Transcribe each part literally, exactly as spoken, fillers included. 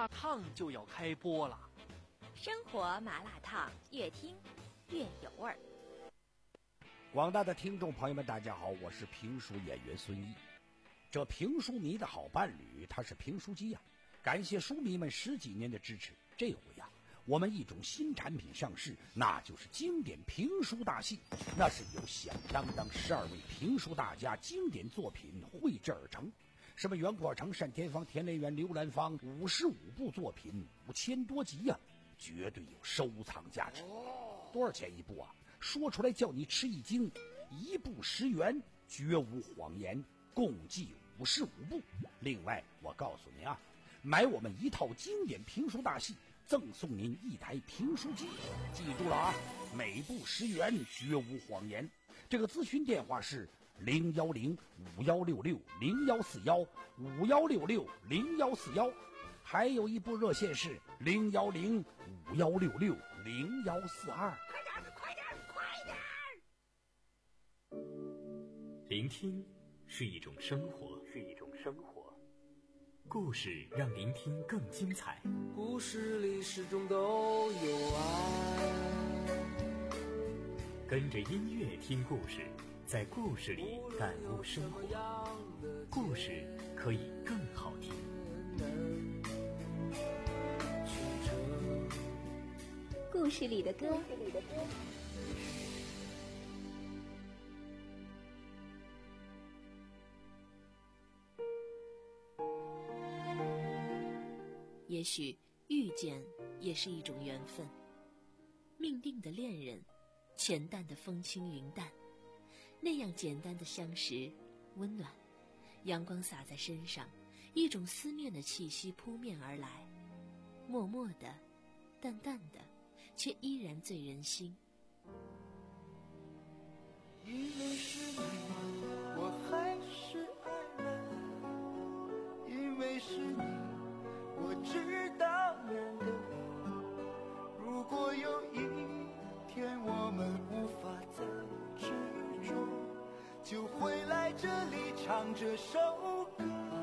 烫就要开播了。 生活麻辣烫，越听越有味儿。 广大的听众朋友们，大家好，我是评书演员孙一。这评书迷的好伴侣，他是评书机呀、啊。感谢书迷们十几年的支持，这回呀、啊，我们一种新产品上市，那就是经典评书大戏。那是由响当当十二位评书大家经典作品绘制而成。什么袁阔成、单田芳、田连元、刘兰芳，五十五部作品，五千多集呀、啊，绝对有收藏价值。多少钱一部啊？说出来叫你吃一惊，一部十元，绝无谎言，共计五十五部。另外，我告诉您啊，买我们一套经典评书大戏，赠送您一台评书机。记住了啊，每部十元，绝无谎言。这个咨询电话是零幺零五幺六六零幺四幺五幺六六零幺四幺，还有一部热线是零幺零五幺六六零幺四二。 快点，快点！ 聆听是一种生活，是一种生活。故事让聆听更精彩。 故事里始终都有爱。 跟着音乐听故事，在故事里感悟生活。故事可以更好听。 故事里的歌。也许遇见也是一种缘分，命定的恋人，浅淡的风轻云淡，那样简单的相识，温暖，阳光洒在身上，一种思念的气息扑面而来，默默的，淡淡的，却依然醉人心。 因为是你，我还是爱了，因为是你，我知道难得。如果有一天我们无法再执着，就会来这里唱这首歌。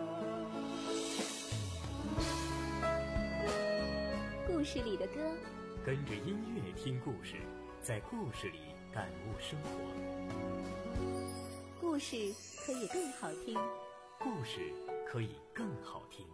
故事里的歌， 跟着音乐听故事，在故事里感悟生活。 故事可以更好听， 故事可以更好听。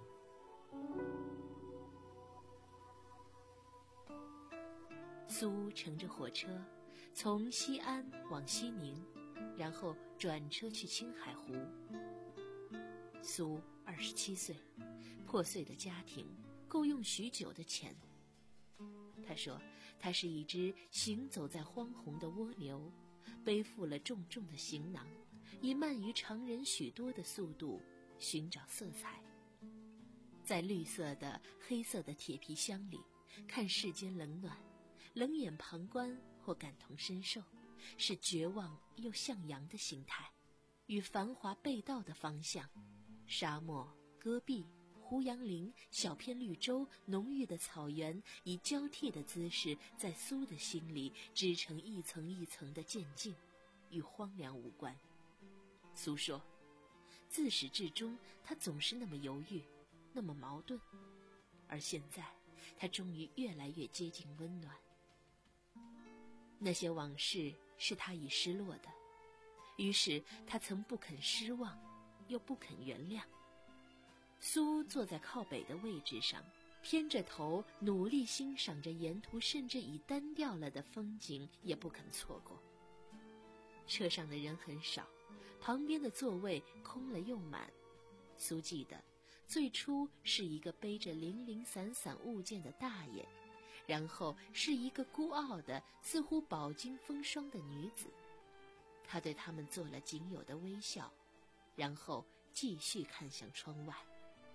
苏乘着火车从西安往西宁，然后转车去青海湖。苏二十七岁，破碎的家庭，够用许久的钱。他说他是一只行走在荒洪的蜗牛，背负了重重的行囊，以慢于常人许多的速度寻找色彩，在绿色的黑色的铁皮箱里看世间冷暖，冷眼旁观或感同身受，是绝望又向阳的心态。与繁华背道的方向，沙漠、戈壁、胡杨林、小片绿洲、浓郁的草原，以交替的姿势在苏的心里织成一层一层的渐进，与荒凉无关。苏说，自始至终他总是那么犹豫，那么矛盾，而现在他终于越来越接近温暖。那些往事是他已失落的，于是他曾不肯失望，又不肯原谅。苏坐在靠北的位置上，偏着头，努力欣赏着沿途甚至已单调了的风景，也不肯错过。车上的人很少，旁边的座位空了又满。苏记得最初是一个背着零零散散物件的大爷，然后是一个孤傲的似乎饱经风霜的女子。他对他们做了仅有的微笑，然后继续看向窗外。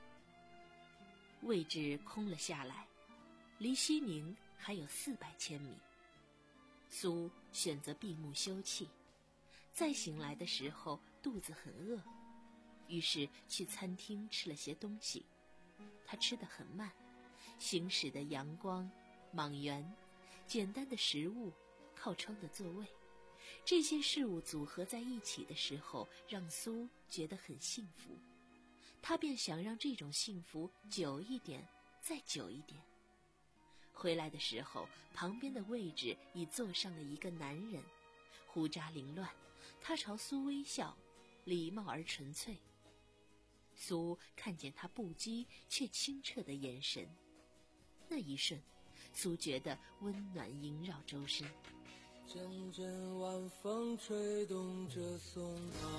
位置空了下来，离西宁还有四百千米。苏选择闭目休憩，再醒来的时候肚子很饿，于是去餐厅吃了些东西。他吃得很慢，行驶的阳光、莽原、简单的食物、靠窗的座位，这些事物组合在一起的时候，让苏觉得很幸福。他便想让这种幸福久一点、 再久一点。回来的时候，旁边的位置已坐上了一个男人，胡渣凌乱，他朝苏微笑，礼貌而纯粹。苏看见他不羁却清澈的眼神，那一瞬，苏觉得温暖萦绕周身。 阵阵晚风吹动着松涛，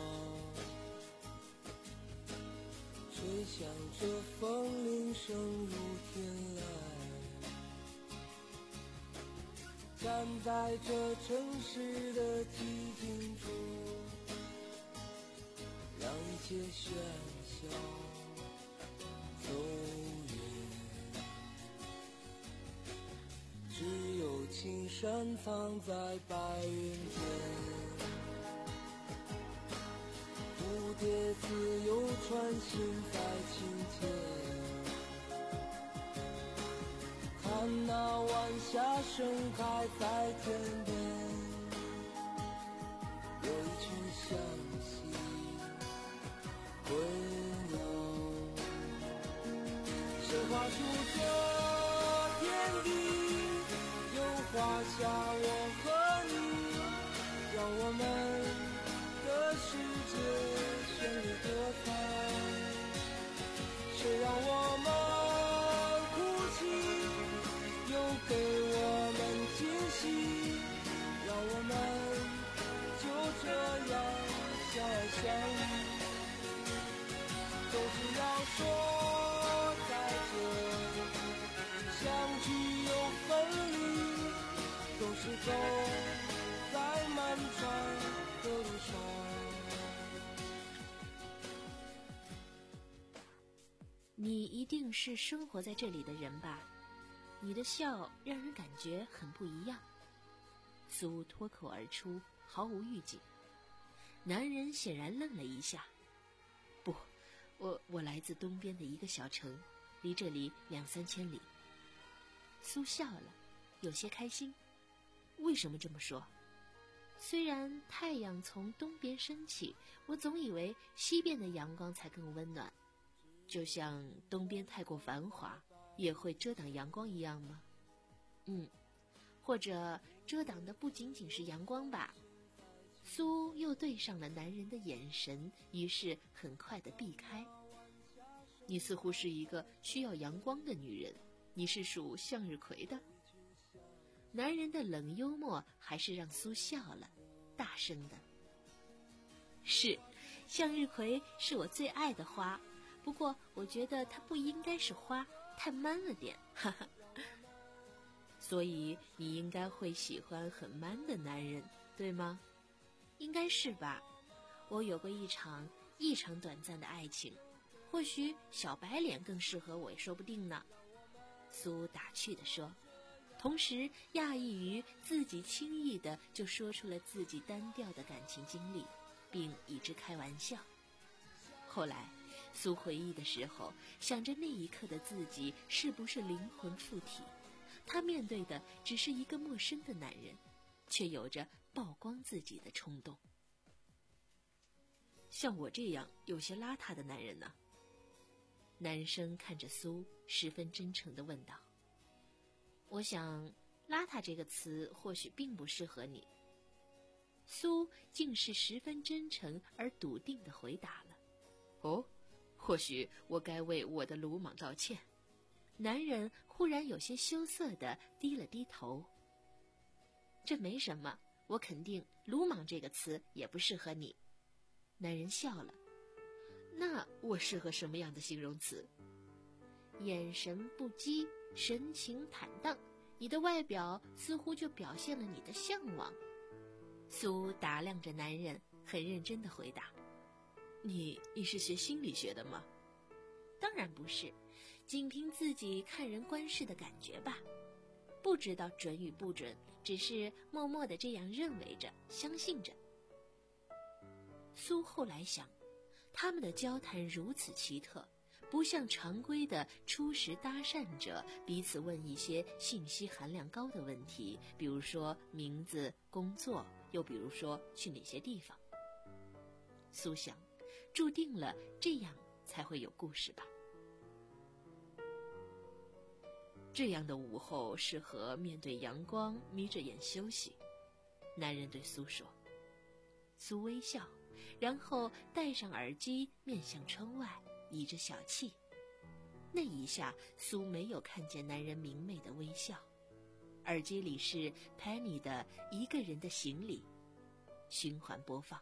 吹响着风铃声如天籁。站在这城市的寂静处，让一切喧嚣走远，只有青山藏在白云间，蝴蝶自由穿行在清涧，看那晚霞盛开在天边，有一群向西归鸟，谁画出这天地，又画下我和你，让我们的世界绚丽多彩，谁让我们哭泣，又给我们惊喜，让我们就这样相爱相依。总是要说再见，相聚又分离，总是走在漫长的路上。 你一定是生活在这里的人吧？你的笑让人感觉很不一样。苏脱口而出，毫无预警。男人显然愣了一下。不，我我来自东边的一个小城，离这里两三千里。苏笑了，有些开心。为什么这么说？虽然太阳从东边升起，我总以为西边的阳光才更温暖，就像东边太过繁华也会遮挡阳光一样吗？嗯，或者遮挡的不仅仅是阳光吧。苏又对上了男人的眼神，于是很快地避开。你似乎是一个需要阳光的女人，你是属向日葵的。男人的冷幽默还是让苏笑了，大声的。是，向日葵是我最爱的花，不过我觉得它不应该是花，太 man 了点，哈哈。所以你应该会喜欢很 man 的男人，对吗？应该是吧。我有过一场异常短暂的爱情，或许小白脸更适合我也说不定呢。苏打趣地说，同时讶异于自己轻易地就说出了自己单调的感情经历，并以之开玩笑。后来苏回忆的时候，想着那一刻的自己是不是灵魂附体，他面对的只是一个陌生的男人，却有着曝光自己的冲动。像我这样有些邋遢的男人呢？男生看着苏，十分真诚地问道。我想邋遢这个词或许并不适合你。苏竟是十分真诚而笃定地回答了。哦，或许我该为我的鲁莽道歉。男人忽然有些羞涩地低了低头。这没什么，我肯定鲁莽这个词也不适合你。男人笑了。那我适合什么样的形容词？眼神不羁，神情坦荡，你的外表似乎就表现了你的向往。苏打量着男人，很认真地回答。你你是学心理学的吗？当然不是，仅凭自己看人观事的感觉吧，不知道准与不准，只是默默地这样认为着，相信着。苏后来想，他们的交谈如此奇特，不像常规的初识搭讪者彼此问一些信息含量高的问题，比如说名字、工作，又比如说去哪些地方。苏想，注定了这样才会有故事吧。 这样的午后适合面对阳光，眯着眼休息。男人对苏说。苏微笑，然后戴上耳机，面向窗外，倚着小憩。那一下，苏没有看见男人明媚的微笑。耳机里是 Penny 的《一个人的行李》，循环播放。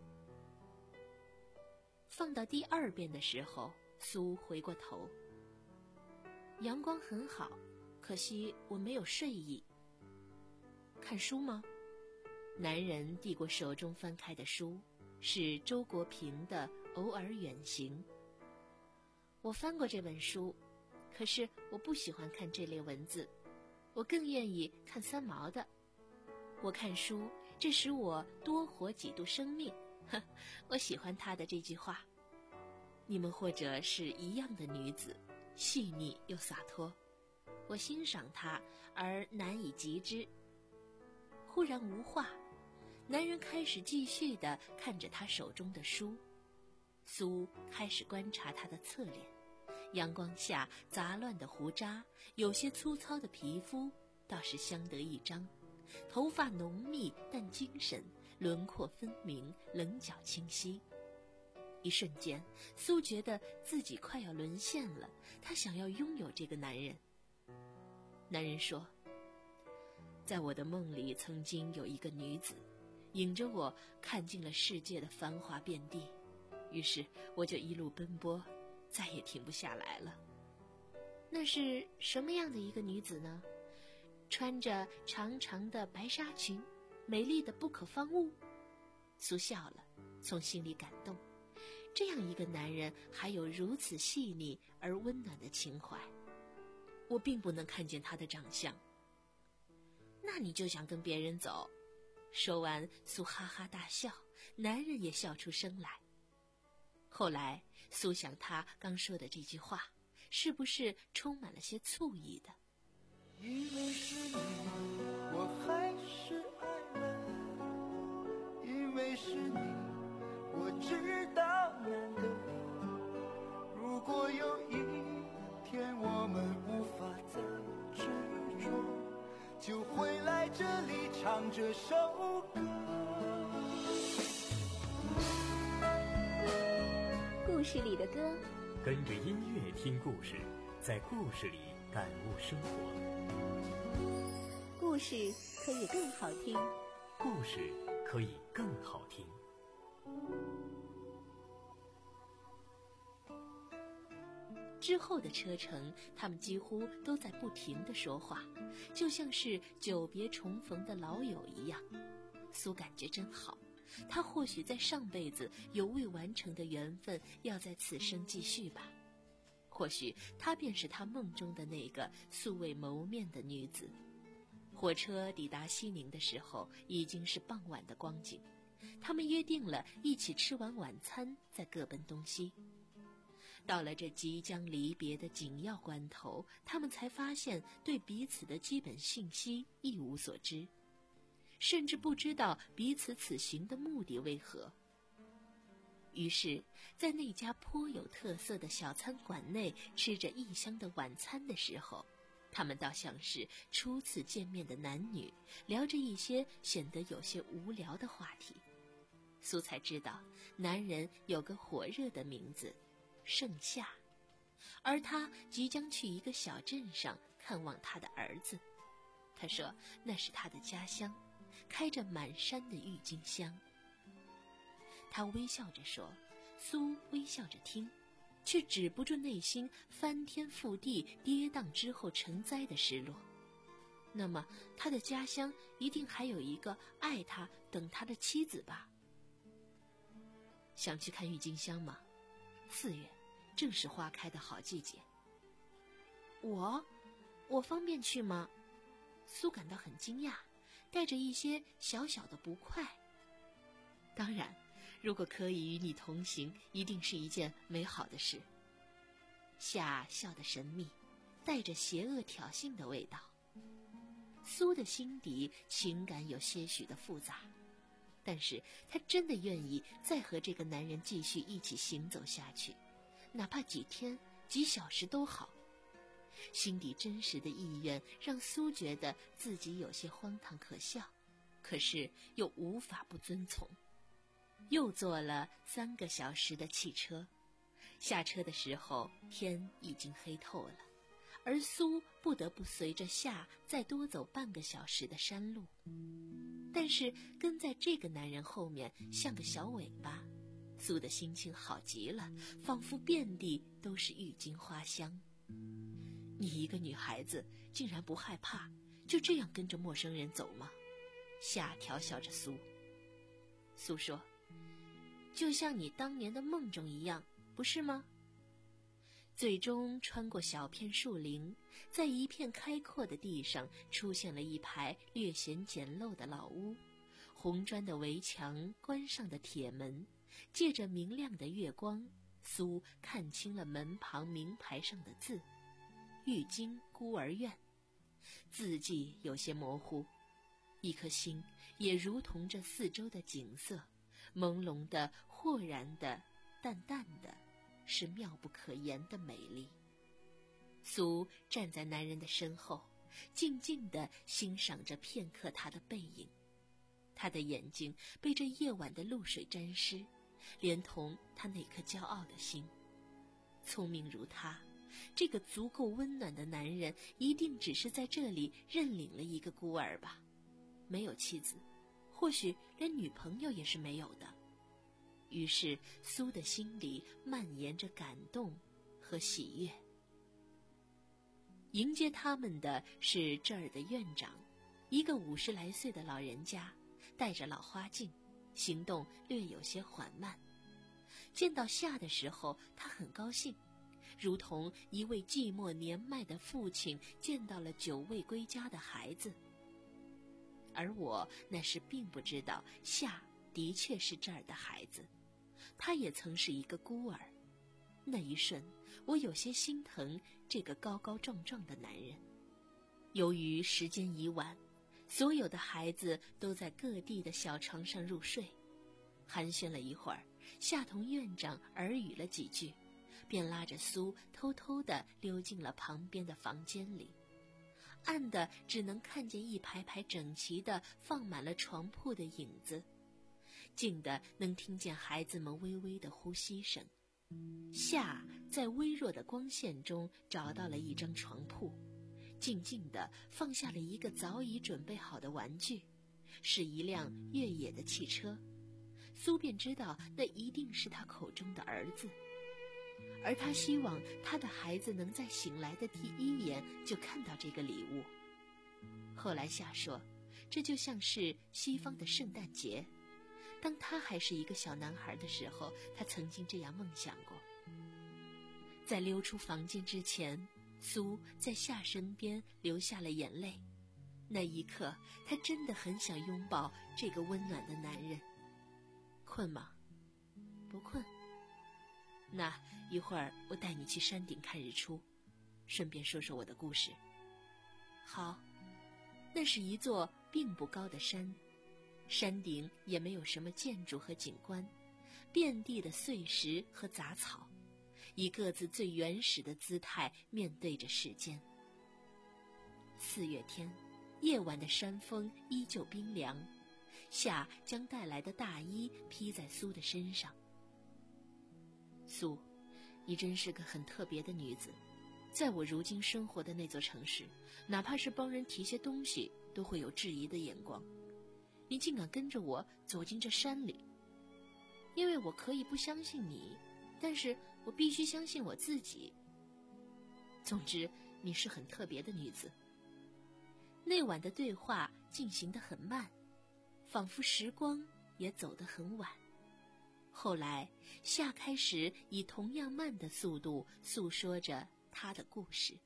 放到第二遍的时候，苏回过头。阳光很好，可惜我没有睡意。看书吗？男人递过手中翻开的书，是周国平的《偶尔远行》。我翻过这本书，可是我不喜欢看这类文字，我更愿意看三毛的。我看书，这使我多活几度生命。呵，我喜欢他的这句话。你们或者是一样的女子，细腻又洒脱，我欣赏她而难以及之。忽然无话，男人开始继续地看着他手中的书。苏开始观察他的侧脸，阳光下杂乱的胡渣，有些粗糙的皮肤倒是相得益彰，头发浓密但精神，轮廓分明，棱角清晰。一瞬间，苏觉得自己快要沦陷了，她想要拥有这个男人。男人说，在我的梦里曾经有一个女子，引着我看尽了世界的繁华遍地，于是我就一路奔波，再也停不下来了。那是什么样的一个女子呢？穿着长长的白纱裙，美丽的不可方物。苏笑了，从心里感动。这样一个男人还有如此细腻而温暖的情怀。我并不能看见他的长相。那你就想跟别人走？说完，苏哈哈大笑，男人也笑出声来。后来，苏想他刚说的这句话，是不是充满了些醋意的？ 因为是你，我还是爱了。因为是你，我知道难得。如果有一天我们无法再执着，就会来这里唱这首歌。 故事里的歌， 跟着音乐听故事，在故事里感悟生活。 故事可以更好听， 故事可以更好听。 之后的车程，他们几乎都在不停地说话，就像是久别重逢的老友一样。苏感觉真好，他或许在上辈子有未完成的缘分，要在此生继续吧。或许她便是他梦中的那个素未谋面的女子。火车抵达西宁的时候，已经是傍晚的光景。他们约定了一起吃完晚餐，再各奔东西。到了这即将离别的紧要关头，他们才发现对彼此的基本信息一无所知，甚至不知道彼此此行的目的为何。于是，在那家颇有特色的小餐馆内吃着异乡的晚餐的时候，他们倒像是初次见面的男女，聊着一些显得有些无聊的话题。苏才知道，男人有个火热的名字盛夏，而他即将去一个小镇上看望他的儿子。他说那是他的家乡，开着满山的郁金香。他微笑着说，苏微笑着听，却止不住内心翻天覆地跌宕之后成灾的失落。那么他的家乡一定还有一个爱他等他的妻子吧？想去看郁金香吗？四月正是花开的好季节。我我方便去吗？苏感到很惊讶，带着一些小小的不快。当然，如果可以与你同行，一定是一件美好的事。夏笑得神秘，带着邪恶挑衅的味道。苏的心底情感有些许的复杂，但是她真的愿意再和这个男人继续一起行走下去，哪怕几天几小时都好。 心底真实的意愿让苏觉得自己有些荒唐可笑，可是又无法不遵从。又坐了三个小时的汽车，下车的时候天已经黑透了，而苏不得不随着夏再多走半个小时的山路。但是跟在这个男人后面像个小尾巴，苏的心情好极了，仿佛遍地都是郁金花香。你一个女孩子竟然不害怕，就这样跟着陌生人走吗？夏调笑着苏。苏说，就像你当年的梦中一样，不是吗？最终穿过小片树林，在一片开阔的地上出现了一排略显简陋的老屋，红砖的围墙，关上的铁门，借着明亮的月光，苏看清了门旁名牌上的字：玉京孤儿院。字迹有些模糊，一颗心也如同这四周的景色，朦胧的、豁然的、淡淡的，是妙不可言的美丽。苏站在男人的身后，静静地欣赏着片刻他的背影。他的眼睛被这夜晚的露水沾湿，连同他那颗骄傲的心。聪明如他，这个足够温暖的男人，一定只是在这里认领了一个孤儿吧，没有妻子，或许连女朋友也是没有的。于是苏的心里蔓延着感动和喜悦。迎接他们的是这儿的院长，一个五十来岁的老人家，戴着老花镜，行动略有些缓慢。见到夏的时候，他很高兴，如同一位寂寞年迈的父亲见到了久未归家的孩子。而我那时并不知道夏的确是这儿的孩子，他也曾是一个孤儿。那一瞬，我有些心疼这个高高壮壮的男人。由于时间已晚，所有的孩子都在各地的小床上入睡。寒暄了一会儿，夏同院长耳语了几句，便拉着苏偷偷地溜进了旁边的房间里。暗的只能看见一排排整齐的放满了床铺的影子，静的能听见孩子们微微的呼吸声。夏在微弱的光线中找到了一张床铺，静静地放下了一个早已准备好的玩具，是一辆越野的汽车。苏便知道那一定是他口中的儿子，而他希望他的孩子能在醒来的第一眼就看到这个礼物。后来夏说，这就像是西方的圣诞节。当他还是一个小男孩的时候，他曾经这样梦想过。在溜出房间之前，苏在夏身边流下了眼泪。那一刻，他真的很想拥抱这个温暖的男人。困吗？不困。那一会儿我带你去山顶看日出，顺便说说我的故事。好。那是一座并不高的山，山顶也没有什么建筑和景观，遍地的碎石和杂草，以各自最原始的姿态面对着世间。四月天，夜晚的山风依旧冰凉，夏将带来的大衣披在苏的身上。苏，你真是个很特别的女子，在我如今生活的那座城市，哪怕是帮人提些东西，都会有质疑的眼光。你竟敢跟着我走进这山里，因为我可以不相信你，但是我必须相信我自己。总之，你是很特别的女子。那晚的对话进行得很慢，仿佛时光也走得很晚。后来，夏开始以同样慢的速度诉说着他的故事。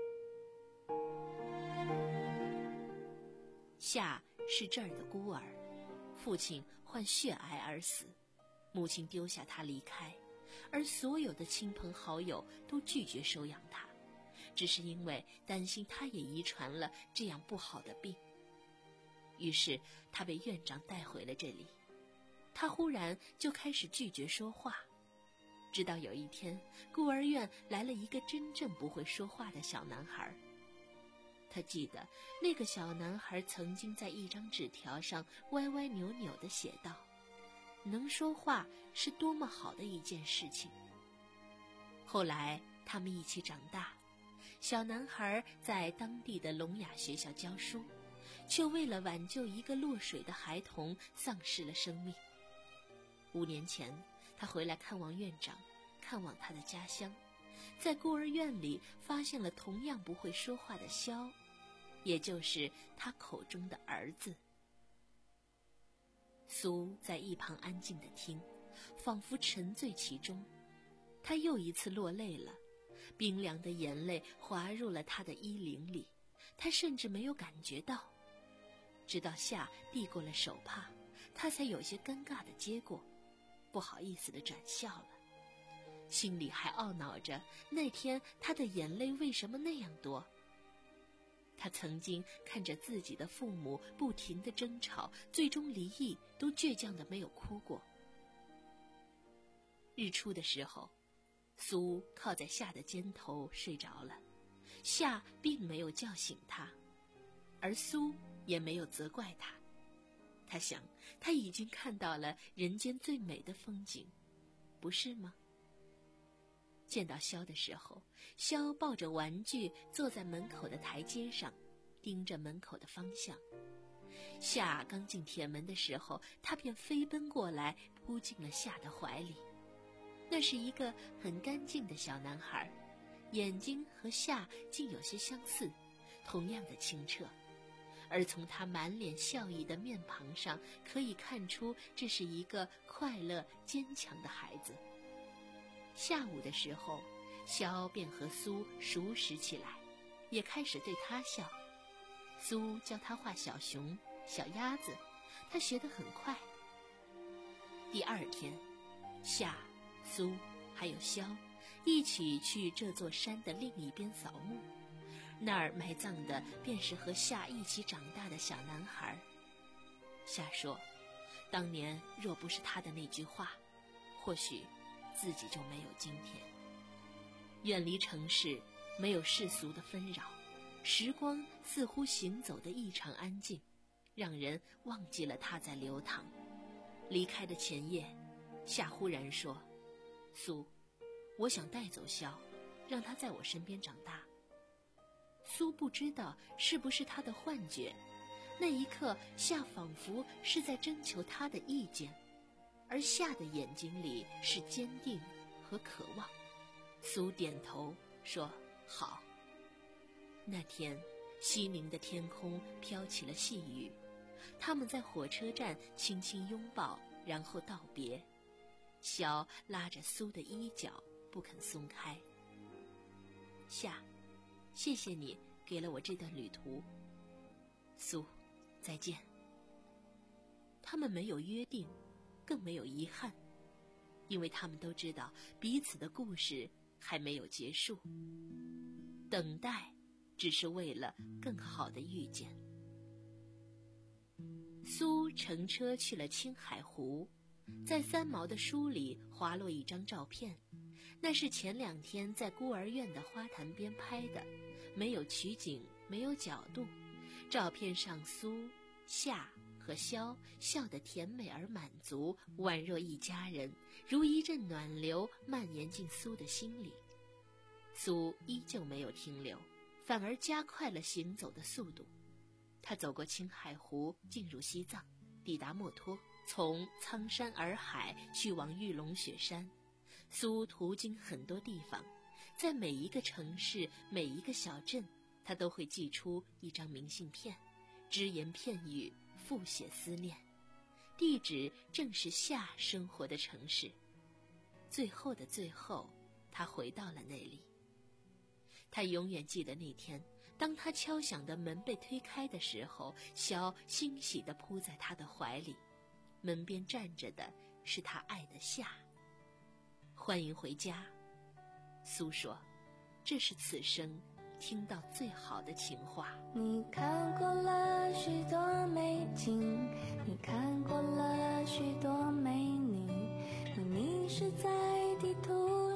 夏是这儿的孤儿，父亲患血癌而死，母亲丢下他离开，而所有的亲朋好友都拒绝收养他，只是因为担心他也遗传了这样不好的病。于是他被院长带回了这里，他忽然就开始拒绝说话。 直到有一天，孤儿院来了一个真正不会说话的小男孩。他记得那个小男孩曾经在一张纸条上歪歪扭扭地写道：能说话是多么好的一件事情。后来他们一起长大，小男孩在当地的聋哑学校教书，却为了挽救一个落水的孩童丧失了生命。五年前，他回来看望院长，看望他的家乡，在孤儿院里发现了同样不会说话的肖，也就是他口中的儿子。苏在一旁安静地听，仿佛沉醉其中。他又一次落泪了，冰凉的眼泪滑入了他的衣领里，他甚至没有感觉到。直到夏递过了手帕，他才有些尴尬地接过，不好意思地转笑了，心里还懊恼着那天他的眼泪为什么那样多。他曾经看着自己的父母不停地争吵，最终离异，都倔强的没有哭过。日出的时候，苏靠在夏的肩头睡着了，夏并没有叫醒他，而苏也没有责怪他。他想，他已经看到了人间最美的风景，不是吗？见到萧的时候，萧抱着玩具坐在门口的台阶上，盯着门口的方向。夏刚进铁门的时候，他便飞奔过来，扑进了夏的怀里。那是一个很干净的小男孩，眼睛和夏竟有些相似，同样的清澈。而从他满脸笑意的面庞上，可以看出这是一个快乐坚强的孩子。下午的时候，萧便和苏熟识起来，也开始对他笑。苏教他画小熊、小鸭子，他学得很快。第二天，夏、苏还有萧一起去这座山的另一边扫墓，那儿埋葬的便是和夏一起长大的小男孩。夏说，当年若不是他的那句话，或许自己就没有今天。远离城市，没有世俗的纷扰，时光似乎行走的异常安静，让人忘记了它在流淌。离开的前夜，夏忽然说，苏，我想带走萧，让他在我身边长大。苏不知道是不是他的幻觉，那一刻夏仿佛是在征求他的意见，而夏的眼睛里是坚定和渴望。苏点头说好。那天西宁的天空飘起了细雨，他们在火车站轻轻拥抱，然后道别。萧拉着苏的衣角不肯松开。夏，谢谢你给了我这段旅途。苏，再见。他们没有约定，更没有遗憾，因为他们都知道彼此的故事还没有结束，等待只是为了更好的遇见。苏乘车去了青海湖，在三毛的书里滑落一张照片，那是前两天在孤儿院的花坛边拍的，没有取景，没有角度。照片上苏、夏和萧笑得甜美而满足，宛若一家人，如一阵暖流蔓延进苏的心里。苏依旧没有停留，反而加快了行走的速度。他走过青海湖，进入西藏，抵达墨脱，从苍山洱海去往玉龙雪山。苏途经很多地方，在每一个城市，每一个小镇，他都会寄出一张明信片，只言片语，复写思念。地址正是夏生活的城市。最后的最后，他回到了那里。他永远记得那天，当他敲响的门被推开的时候，萧欣喜地扑在他的怀里，门边站着的是他爱的夏。欢迎回家，苏说，这是此生听到最好的情话。 你看过了许多美景，你看过了许多美女，你迷失在地图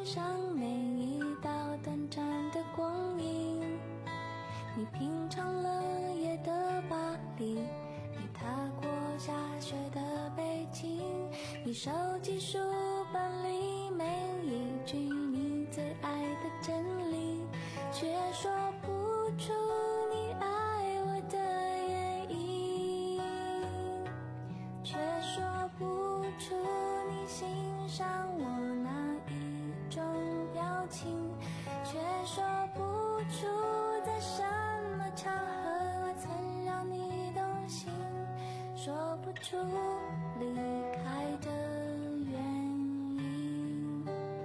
赏每一道短暂的光阴。你品尝了夜的巴黎，你踏过下雪的北京，你收集书本里每一句你最爱的真理，却说不出你爱我的原因，却说不出你欣赏我哪一种表情，却说不出在什么场合我曾让你动心，说不出离开的原因。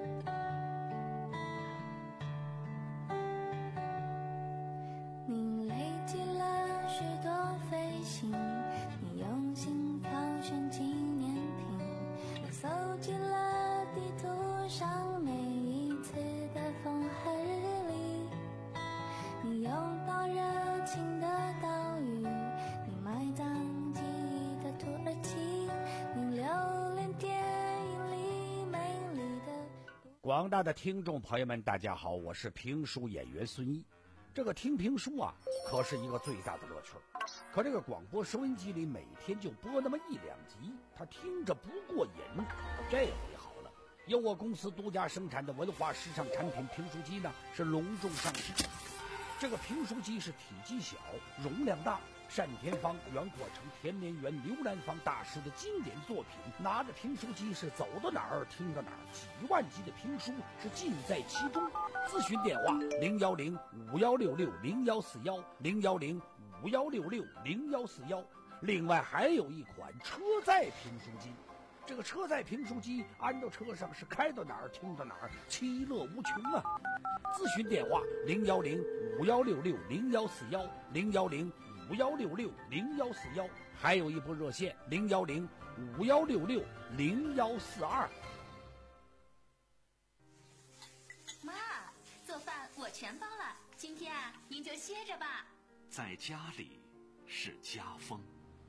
你累积了许多飞行，你用心挑选纪念品，你搜集了地图上每一次的风和日丽，你拥抱热情的岛屿，你埋葬记忆的土耳其，你留恋电影里美丽的。 广大的听众朋友们大家好，我是评书演员孙一。这个听评书啊可是一个最大的乐趣，可这个广播收音机里每天就播那么一两集，他听着不过瘾。这回好了，由我公司独家生产的文化时尚产品评书机呢是隆重上市。这个评书机是体积小，容量大，单田芳、袁阔成、田连元、刘兰芳大师的经典作品。拿着评书机是走到哪儿听到哪儿，几万集的评书是尽在其中。咨询电话零幺零五幺六六零幺四幺零幺零五幺六六零幺四幺。另外还有一款车载评书机，这个车载评书机安到车上是开到哪儿听到哪儿，其乐无穷啊！咨询电话零幺零五幺六六零幺四幺零幺零五幺六六零幺四幺，还有一部热线零幺零五幺六六零幺四二。 妈，做饭我全包了，今天啊，您就歇着吧。 在家里是家风。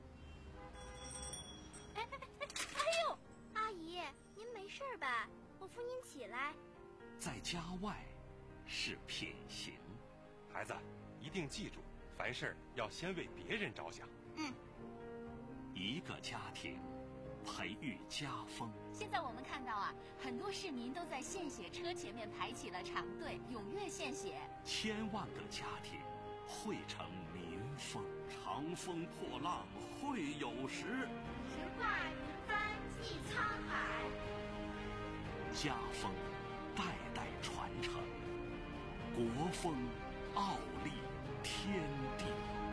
哎哎哎哎呦，阿姨，您没事吧？我扶您起来。 在家外是品行。 孩子，一定记住，凡事要先为别人着想。 嗯。 一个家庭培育家风。 现在我们看到啊，很多市民都在献血车前面排起了长队，踊跃献血。 千万个家庭汇成民风。长风破浪会有时， 神话云帆济沧海。 家风代代传承，国风傲立天地。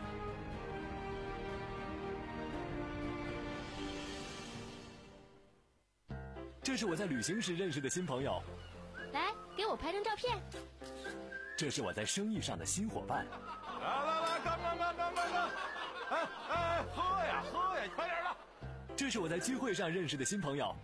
这是我在旅行时认识的新朋友， 来给我拍张照片。 这是我在生意上的新伙伴。 来来来，干干干干干干！哎哎，喝呀喝呀，快点的！ 这是我在聚会上认识的新朋友。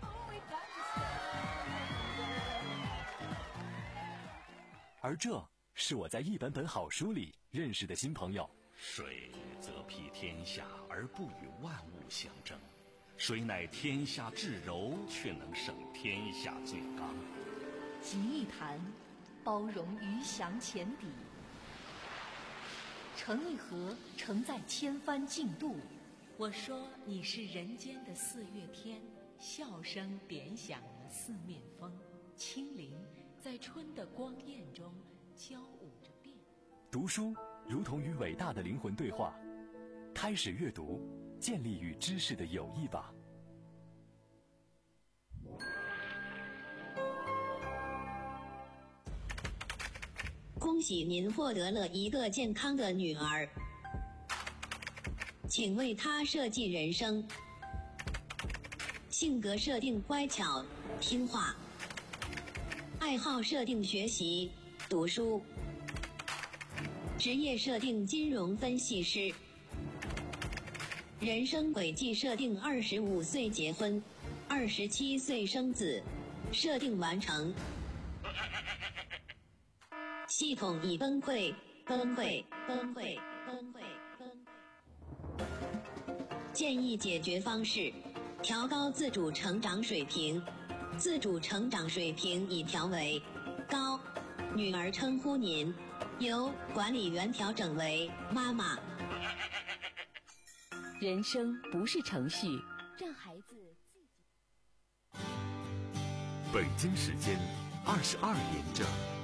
而这是我在一本本好书里认识的新朋友。 水则披天下而不与万物相争，水乃天下至柔，却能胜天下最刚。 集一坛，包容鱼翔浅底；盛一盒，盛在千帆竞渡。我说你是人间的四月天，笑声点响了四面风，清灵在春的光艳中交舞着变。 读书如同与伟大的灵魂对话，开始阅读，建立与知识的友谊吧。 恭喜您获得了一个健康的女儿，请为她设计人生。性格设定乖巧听话，爱好设定学习读书，职业设定金融分析师，人生轨迹设定二十五岁结婚，二十七岁生子，设定完成。系统已崩溃，崩溃，崩溃，崩溃，崩溃。建议解决方式：调高自主成长水平， 自主成长水平已调为高，女儿称呼您，由管理员调整为妈妈。 人生不是程序，让孩子自己。 北京时间二十二点整。